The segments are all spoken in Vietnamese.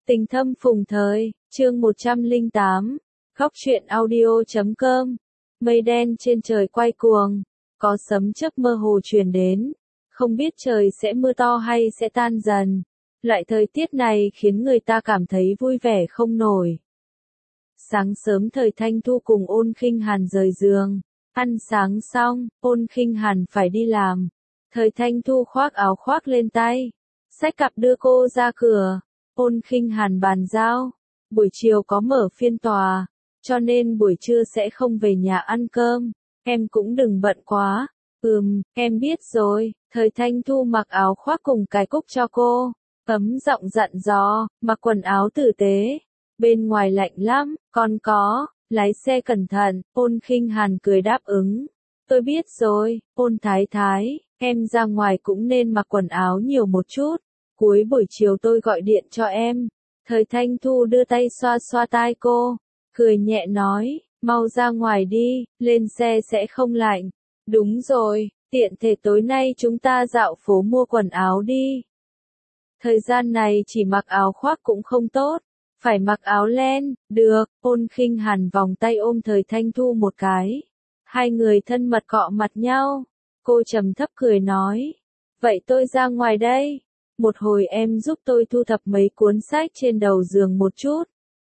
Tình thâm phùng thời, chương 108, khóc chuyện audio.com. Mây đen trên trời quay cuồng, có sấm chớp mơ hồ truyền đến, không biết trời sẽ mưa to hay sẽ tan dần. Loại thời tiết này khiến người ta cảm thấy vui vẻ không nổi. Sáng sớm Thời Thanh Thu cùng Ôn Khinh Hàn rời giường, ăn sáng xong, Ôn Khinh Hàn phải đi làm. Thời Thanh Thu khoác áo khoác lên tay, xách cặp đưa cô ra cửa. Ôn Khinh Hàn bàn giao, buổi chiều có mở phiên tòa, cho nên buổi trưa sẽ không về nhà ăn cơm, em cũng đừng bận quá. Em biết rồi. Thời Thanh Thu mặc áo khoác cùng cái cúc cho cô, ấm giọng dặn dò, mặc quần áo tử tế, bên ngoài lạnh lắm, còn có, lái xe cẩn thận. Ôn Khinh Hàn cười đáp ứng, tôi biết rồi. Ôn Thái Thái, em ra ngoài cũng nên mặc quần áo nhiều một chút, cuối buổi chiều tôi gọi điện cho em. Thời Thanh Thu đưa tay xoa xoa tai cô, cười nhẹ nói, mau ra ngoài đi, lên xe sẽ không lạnh. Đúng rồi, tiện thể tối nay chúng ta dạo phố mua quần áo đi. Thời gian này chỉ mặc áo khoác cũng không tốt, phải mặc áo len. Được. Ôn Khinh Hàn vòng tay ôm Thời Thanh Thu một cái, hai người thân mật cọ mặt nhau. Cô trầm thấp cười nói, vậy tôi ra ngoài đây, một hồi em giúp tôi thu thập mấy cuốn sách trên đầu giường một chút.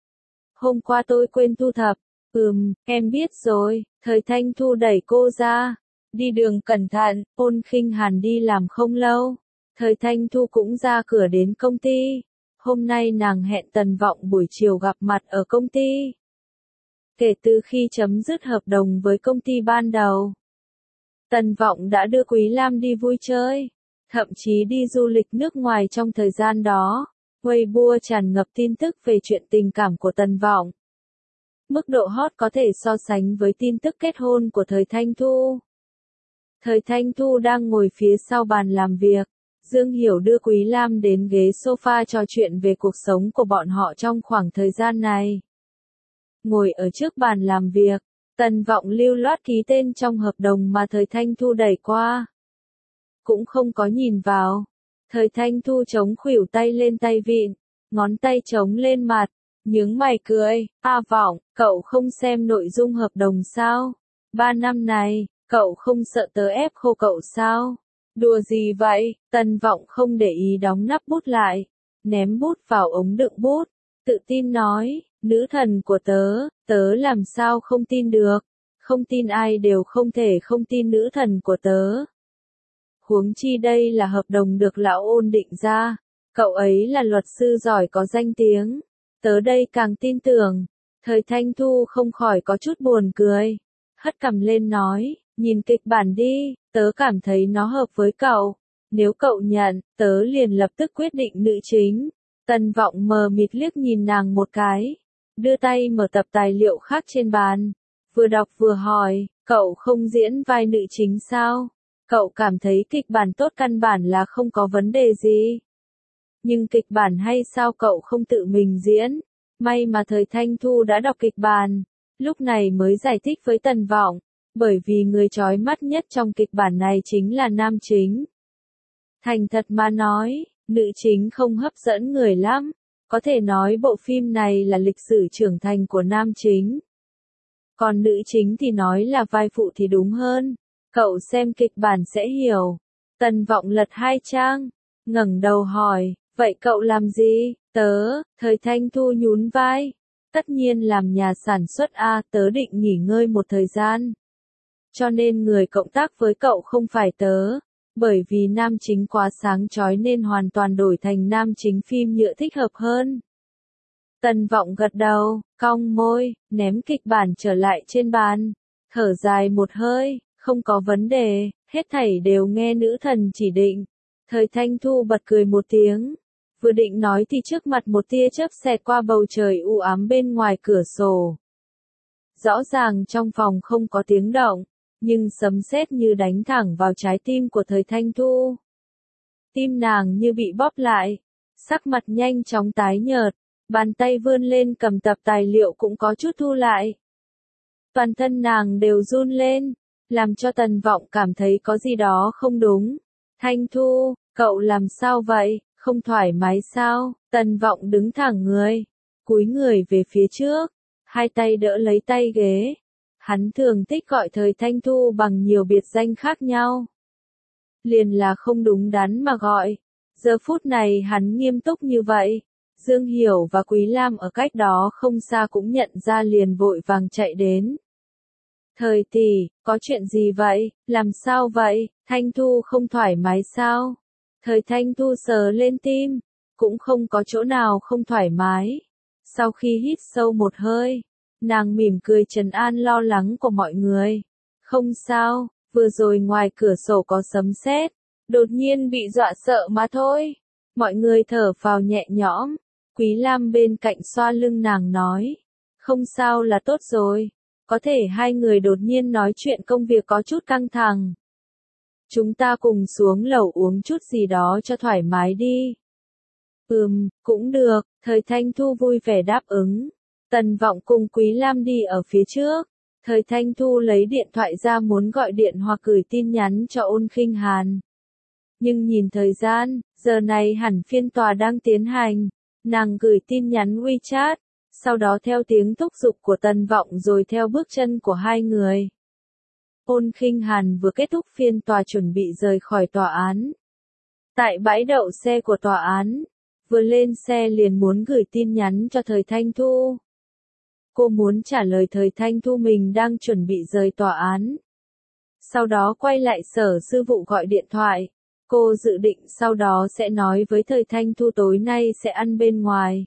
Hôm qua tôi quên thu thập. Em biết rồi. Thời Thanh Thu đẩy cô ra, đi đường cẩn thận. Ôn Khinh Hàn đi làm không lâu, Thời Thanh Thu cũng ra cửa đến công ty. Hôm nay nàng hẹn Tần Vọng buổi chiều gặp mặt ở công ty. Kể từ khi chấm dứt hợp đồng với công ty ban đầu, Tần Vọng đã đưa Quý Lam đi vui chơi, thậm chí đi du lịch nước ngoài trong thời gian đó. Weibo tràn ngập tin tức về chuyện tình cảm của Tần Vọng. Mức độ hot có thể so sánh với tin tức kết hôn của Thời Thanh Thu. Thời Thanh Thu đang ngồi phía sau bàn làm việc. Dương Hiểu đưa Quý Lam đến ghế sofa trò chuyện về cuộc sống của bọn họ trong khoảng thời gian này. Ngồi ở trước bàn làm việc, Tần Vọng lưu loát ký tên trong hợp đồng mà Thời Thanh Thu đẩy qua. Cũng không có nhìn vào. Thời Thanh Thu chống khuỷu tay lên tay vịn, ngón tay chống lên mặt, nhướng mày cười, Vọng, cậu không xem nội dung hợp đồng sao? 3 năm này, cậu không sợ tớ ép khô cậu sao? Đùa gì vậy? Tần Vọng không để ý đóng nắp bút lại, ném bút vào ống đựng bút, tự tin nói, nữ thần của tớ làm sao không tin được, không tin ai đều không thể không tin nữ thần của tớ. Huống chi đây là hợp đồng được lão Ôn định ra, cậu ấy là luật sư giỏi có danh tiếng, tớ đây càng tin tưởng. Thời Thanh Thu không khỏi có chút buồn cười, hất cằm lên nói, nhìn kịch bản đi, tớ cảm thấy nó hợp với cậu, nếu cậu nhận, tớ liền lập tức quyết định nữ chính. Tần Vọng mờ mịt liếc nhìn nàng một cái, đưa tay mở tập tài liệu khác trên bàn, vừa đọc vừa hỏi, cậu không diễn vai nữ chính sao? Cậu cảm thấy kịch bản tốt căn bản là không có vấn đề gì. Nhưng kịch bản hay sao cậu không tự mình diễn? May mà Thời Thanh Thu đã đọc kịch bản, lúc này mới giải thích với Tần Vọng, bởi vì người chói mắt nhất trong kịch bản này chính là nam chính. Thành thật mà nói, nữ chính không hấp dẫn người lắm, có thể nói bộ phim này là lịch sử trưởng thành của nam chính. Còn nữ chính thì nói là vai phụ thì đúng hơn. Cậu xem kịch bản sẽ hiểu. Tần Vọng lật 2 trang, ngẩng đầu hỏi, vậy cậu làm gì? Thời Thanh Thu nhún vai. Tất nhiên làm nhà sản xuất tớ định nghỉ ngơi một thời gian. Cho nên người cộng tác với cậu không phải tớ. Bởi vì nam chính quá sáng chói nên hoàn toàn đổi thành nam chính phim nhựa thích hợp hơn. Tần Vọng gật đầu, cong môi, ném kịch bản trở lại trên bàn. Thở dài một hơi. Không có vấn đề, hết thảy đều nghe nữ thần chỉ định. Thời Thanh Thu bật cười một tiếng, vừa định nói thì trước mặt một tia chớp xẹt qua bầu trời u ám bên ngoài cửa sổ. Rõ ràng trong phòng không có tiếng động, nhưng sấm sét như đánh thẳng vào trái tim của Thời Thanh Thu. Tim nàng như bị bóp lại, sắc mặt nhanh chóng tái nhợt, bàn tay vươn lên cầm tập tài liệu cũng có chút thu lại. Toàn thân nàng đều run lên, làm cho Tần Vọng cảm thấy có gì đó không đúng. Thanh Thu, cậu làm sao vậy? Không thoải mái sao? Tần Vọng đứng thẳng người, cúi người về phía trước, hai tay đỡ lấy tay ghế. Hắn thường thích gọi thời Thanh Thu bằng nhiều biệt danh khác nhau. Liền là không đúng đắn mà gọi. Giờ phút này hắn nghiêm túc như vậy. Dương Hiểu và Quý Lam ở cách đó không xa cũng nhận ra liền vội vàng chạy đến. Thời tỷ, có chuyện gì vậy? Làm sao vậy? Thanh Thu không thoải mái sao? Thời Thanh Thu sờ lên tim, cũng không có chỗ nào không thoải mái. Sau khi hít sâu một hơi, nàng mỉm cười trấn an lo lắng của mọi người. Không sao, vừa rồi ngoài cửa sổ có sấm sét, đột nhiên bị dọa sợ mà thôi. Mọi người thở phào nhẹ nhõm. Quý Lam bên cạnh xoa lưng nàng nói. Không sao là tốt rồi. Có thể hai người đột nhiên nói chuyện công việc có chút căng thẳng. Chúng ta cùng xuống lầu uống chút gì đó cho thoải mái đi. Cũng được, thời Thanh Thu vui vẻ đáp ứng. Tần Vọng cùng Quý Lam đi ở phía trước. Thời Thanh Thu lấy điện thoại ra muốn gọi điện hoặc gửi tin nhắn cho Ôn Khinh Hàn. Nhưng nhìn thời gian, giờ này hẳn phiên tòa đang tiến hành. Nàng gửi tin nhắn WeChat, sau đó theo tiếng thúc giục của Tần Vọng rồi theo bước chân của hai người. Ôn Khinh Hàn vừa kết thúc phiên tòa chuẩn bị rời khỏi tòa án. Tại bãi đậu xe của tòa án, vừa lên xe liền muốn gửi tin nhắn cho thời Thanh Thu. Cô muốn trả lời thời Thanh Thu mình đang chuẩn bị rời tòa án. Sau đó quay lại sở sư vụ gọi điện thoại. Cô dự định sau đó sẽ nói với thời Thanh Thu tối nay sẽ ăn bên ngoài.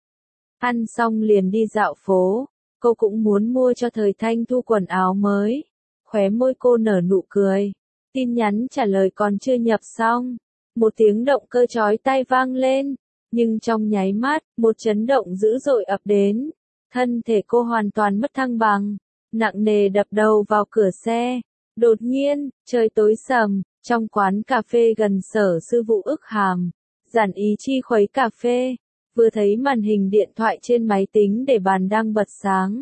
Ăn xong liền đi dạo phố. Cô cũng muốn mua cho thời Thanh Thu quần áo mới. Khóe môi cô nở nụ cười. Tin nhắn trả lời còn chưa nhập xong. Một tiếng động cơ chói tai vang lên. Nhưng trong nháy mắt, một chấn động dữ dội ập đến. Thân thể cô hoàn toàn mất thăng bằng. Nặng nề đập đầu vào cửa xe. Đột nhiên, trời tối sầm. Trong quán cà phê gần sở sư vụ Ức Hàm, Giản Ý Chi khuấy cà phê, vừa thấy màn hình điện thoại trên máy tính để bàn đang bật sáng.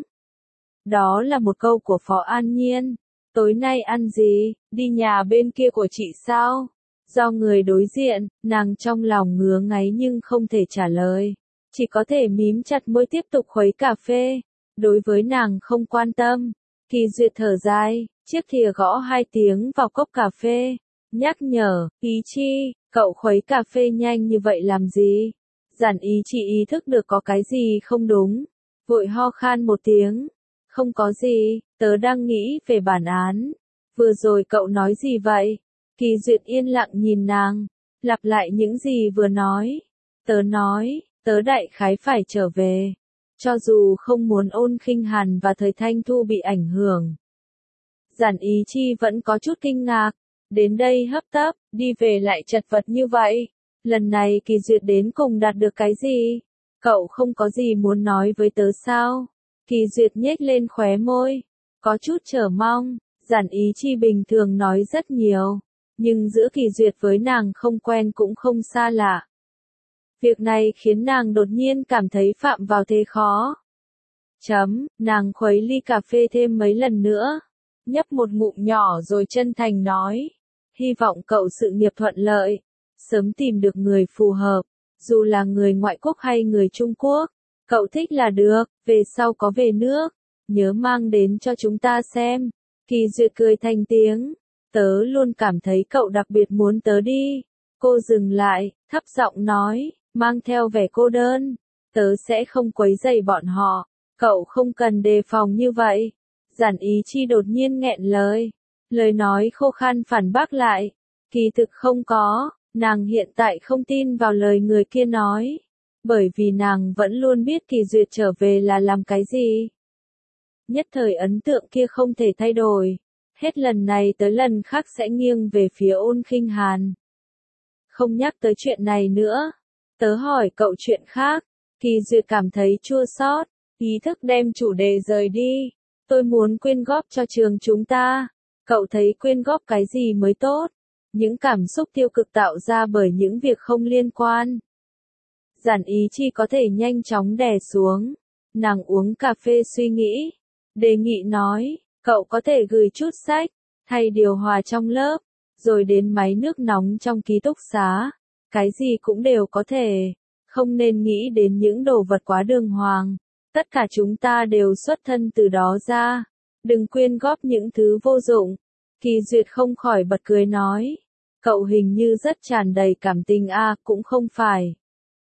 Đó là một câu của Phó An Nhiên. Tối nay ăn gì, đi nhà bên kia của chị sao? Do người đối diện, nàng trong lòng ngứa ngáy nhưng không thể trả lời. Chỉ có thể mím chặt môi tiếp tục khuấy cà phê. Đối với nàng không quan tâm. Kỳ Duyệt thở dài, chiếc thìa gõ 2 tiếng vào cốc cà phê. Nhắc nhở, Ý Chi, cậu khuấy cà phê nhanh như vậy làm gì? Giản Ý Chi ý thức được có cái gì không đúng. Vội ho khan một tiếng. Không có gì, tớ đang nghĩ về bản án. Vừa rồi cậu nói gì vậy? Kỳ Duyệt yên lặng nhìn nàng. Lặp lại những gì vừa nói. Tớ nói, tớ đại khái phải trở về. Cho dù không muốn Ôn Khinh Hàn và thời Thanh Thu bị ảnh hưởng. Giản Ý Chi vẫn có chút kinh ngạc. Đến đây hấp tấp, đi về lại chật vật như vậy. Lần này Kỳ Duyệt đến cùng đạt được cái gì? Cậu không có gì muốn nói với tớ sao? Kỳ Duyệt nhếch lên khóe môi. Có chút chờ mong. Giản Ý Chi bình thường nói rất nhiều. Nhưng giữa Kỳ Duyệt với nàng không quen cũng không xa lạ. Việc này khiến nàng đột nhiên cảm thấy phạm vào thế khó. Nàng khuấy ly cà phê thêm mấy lần nữa. Nhấp một ngụm nhỏ rồi chân thành nói. Hy vọng cậu sự nghiệp thuận lợi. Sớm tìm được người phù hợp. Dù là người ngoại quốc hay người Trung Quốc. Cậu thích là được, về sau có về nước. Nhớ mang đến cho chúng ta xem. Kỳ Duyệt cười thành tiếng. Tớ luôn cảm thấy cậu đặc biệt muốn tớ đi. Cô dừng lại, thấp giọng nói, mang theo vẻ cô đơn. Tớ sẽ không quấy rầy bọn họ. Cậu không cần đề phòng như vậy. Giản Ý Chi đột nhiên nghẹn lời. Lời nói khô khan phản bác lại. Kỳ thực không có, nàng hiện tại không tin vào lời người kia nói. Bởi vì nàng vẫn luôn biết Kỳ Duyệt trở về là làm cái gì. Nhất thời ấn tượng kia không thể thay đổi. Hết lần này tới lần khác sẽ nghiêng về phía Ôn Khinh Hàn. Không nhắc tới chuyện này nữa. Tớ hỏi cậu chuyện khác. Kỳ Duyệt cảm thấy chua xót, ý thức đem chủ đề rời đi. Tôi muốn quyên góp cho trường chúng ta. Cậu thấy quyên góp cái gì mới tốt? Những cảm xúc tiêu cực tạo ra bởi những việc không liên quan. Giản Ý Chi có thể nhanh chóng đè xuống. Nàng uống cà phê suy nghĩ. Đề nghị nói, cậu có thể gửi chút sách, thay điều hòa trong lớp, rồi đến máy nước nóng trong ký túc xá. cái gì cũng đều có thể, không nên nghĩ đến những đồ vật quá đường hoàng, tất cả chúng ta đều xuất thân từ đó ra, đừng quyên góp những thứ vô dụng. Kỳ Duyệt không khỏi bật cười nói, cậu hình như rất tràn đầy cảm tình cũng không phải.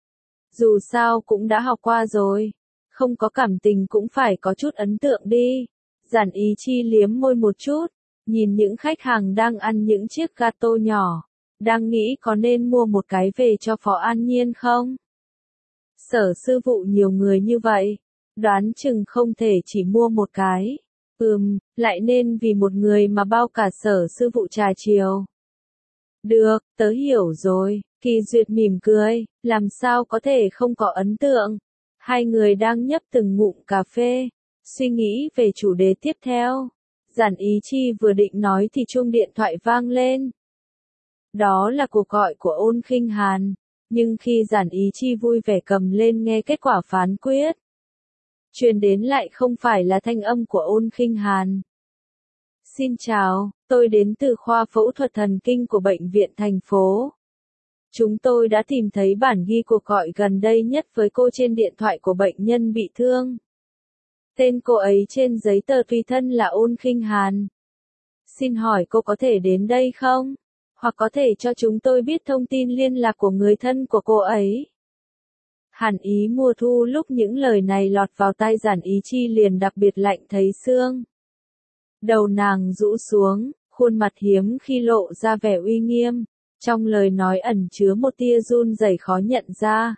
Dù sao cũng đã học qua rồi, không có cảm tình cũng phải có chút ấn tượng đi. Giản Ý Chi liếm môi một chút, nhìn những khách hàng đang ăn những chiếc gato nhỏ, đang nghĩ có nên mua một cái về cho Phó An Nhiên không? Sở sư vụ nhiều người như vậy, đoán chừng không thể chỉ mua một cái. Lại nên vì một người mà bao cả sở sư vụ trà chiều. Được, tớ hiểu rồi, Kỳ Duyệt mỉm cười, làm sao có thể không có ấn tượng. Hai người đang nhấp từng ngụm cà phê, suy nghĩ về chủ đề tiếp theo. Giản Ý Chi vừa định nói thì chuông điện thoại vang lên. Đó là cuộc gọi của Ôn Khinh Hàn, nhưng khi Giản Ý Chi vui vẻ cầm lên nghe kết quả phán quyết, truyền đến lại không phải là thanh âm của Ôn Khinh Hàn. Xin chào, tôi đến từ khoa phẫu thuật thần kinh của bệnh viện thành phố. Chúng tôi đã tìm thấy bản ghi cuộc gọi gần đây nhất với cô trên điện thoại của bệnh nhân bị thương. Tên cô ấy trên giấy tờ tùy thân là Ôn Khinh Hàn. Xin hỏi cô có thể đến đây không? Hoặc có thể cho chúng tôi biết thông tin liên lạc của người thân của cô ấy. Hàn Ý Mùa Thu lúc những lời này lọt vào tai Giản Ý Chi liền đặc biệt lạnh thấy xương. Đầu nàng rũ xuống, khuôn mặt hiếm khi lộ ra vẻ uy nghiêm, trong lời nói ẩn chứa một tia run rẩy khó nhận ra.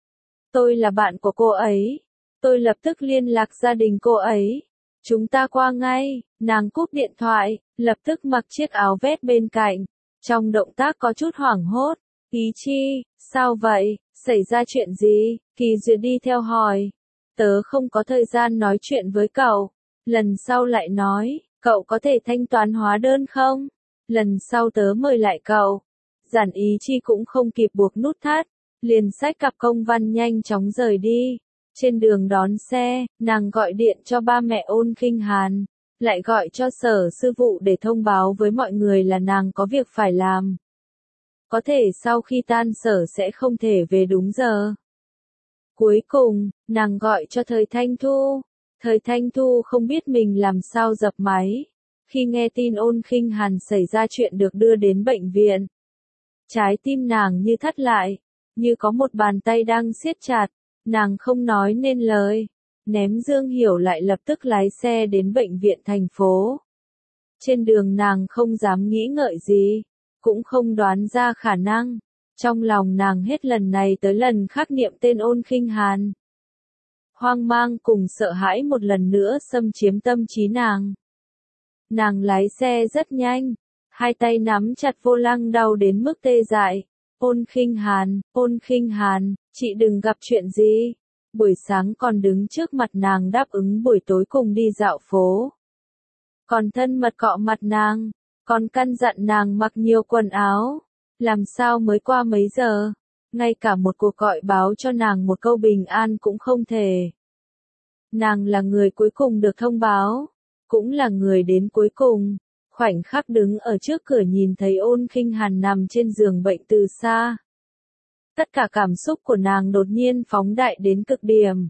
Tôi là bạn của cô ấy, tôi lập tức liên lạc gia đình cô ấy. Chúng ta qua ngay, nàng cúp điện thoại, lập tức mặc chiếc áo vest bên cạnh, trong động tác có chút hoảng hốt. Ý Chi, sao vậy, xảy ra chuyện gì? Kỳ Duyệt đi theo hỏi. Tớ không có thời gian nói chuyện với cậu, lần sau lại nói, cậu có thể thanh toán hóa đơn không? Lần sau tớ mời lại cậu. Giản Ý Chi cũng không kịp buộc nút thắt, liền xách cặp công văn nhanh chóng rời đi. Trên đường đón xe, nàng gọi điện cho ba mẹ Ôn Khinh Hàn, lại gọi cho sở sư vụ để thông báo với mọi người là nàng có việc phải làm. Có thể sau khi tan sở sẽ không thể về đúng giờ. Cuối cùng, nàng gọi cho Thời Thanh Thu. Thời Thanh Thu không biết mình làm sao dập máy. Khi nghe tin Ôn Khinh Hàn xảy ra chuyện được đưa đến bệnh viện, trái tim nàng như thắt lại, như có một bàn tay đang siết chặt, nàng không nói nên lời. Ném Dương Hiểu lại lập tức lái xe đến bệnh viện thành phố. Trên đường nàng không dám nghĩ ngợi gì, cũng không đoán ra khả năng. Trong lòng nàng hết lần này tới lần khác niệm tên Ôn Khinh Hàn. Hoang mang cùng sợ hãi một lần nữa xâm chiếm tâm trí nàng. Nàng lái xe rất nhanh, hai tay nắm chặt vô lăng đau đến mức tê dại. Ôn Khinh Hàn, chị đừng gặp chuyện gì. Buổi sáng còn đứng trước mặt nàng đáp ứng buổi tối cùng đi dạo phố. Còn thân mật cọ mặt nàng, còn căn dặn nàng mặc nhiều quần áo. Làm sao mới qua mấy giờ, ngay cả một cuộc gọi báo cho nàng một câu bình an cũng không thể. Nàng là người cuối cùng được thông báo, cũng là người đến cuối cùng. Khoảnh khắc đứng ở trước cửa nhìn thấy Ôn Khinh Hàn nằm trên giường bệnh từ xa. Tất cả cảm xúc của nàng đột nhiên phóng đại đến cực điểm.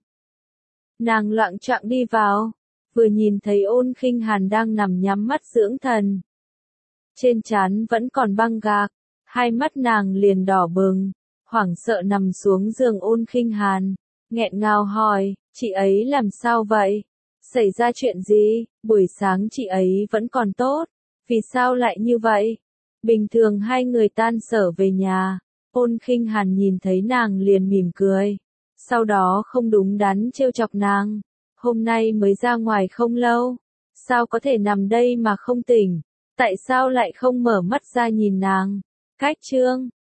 Nàng loạng choạng đi vào, vừa nhìn thấy Ôn Khinh Hàn đang nằm nhắm mắt dưỡng thần. Trên trán vẫn còn băng gạc, hai mắt nàng liền đỏ bừng, hoảng sợ nằm xuống giường Ôn Khinh Hàn, nghẹn ngào hỏi, chị ấy làm sao vậy? Xảy ra chuyện gì? Buổi sáng chị ấy vẫn còn tốt, vì sao lại như vậy? Bình thường hai người tan sở về nhà, Ôn Khinh Hàn nhìn thấy nàng liền mỉm cười, sau đó không đúng đắn trêu chọc nàng. Hôm nay mới ra ngoài không lâu, sao có thể nằm đây mà không tỉnh? Tại sao lại không mở mắt ra nhìn nàng? Cách chương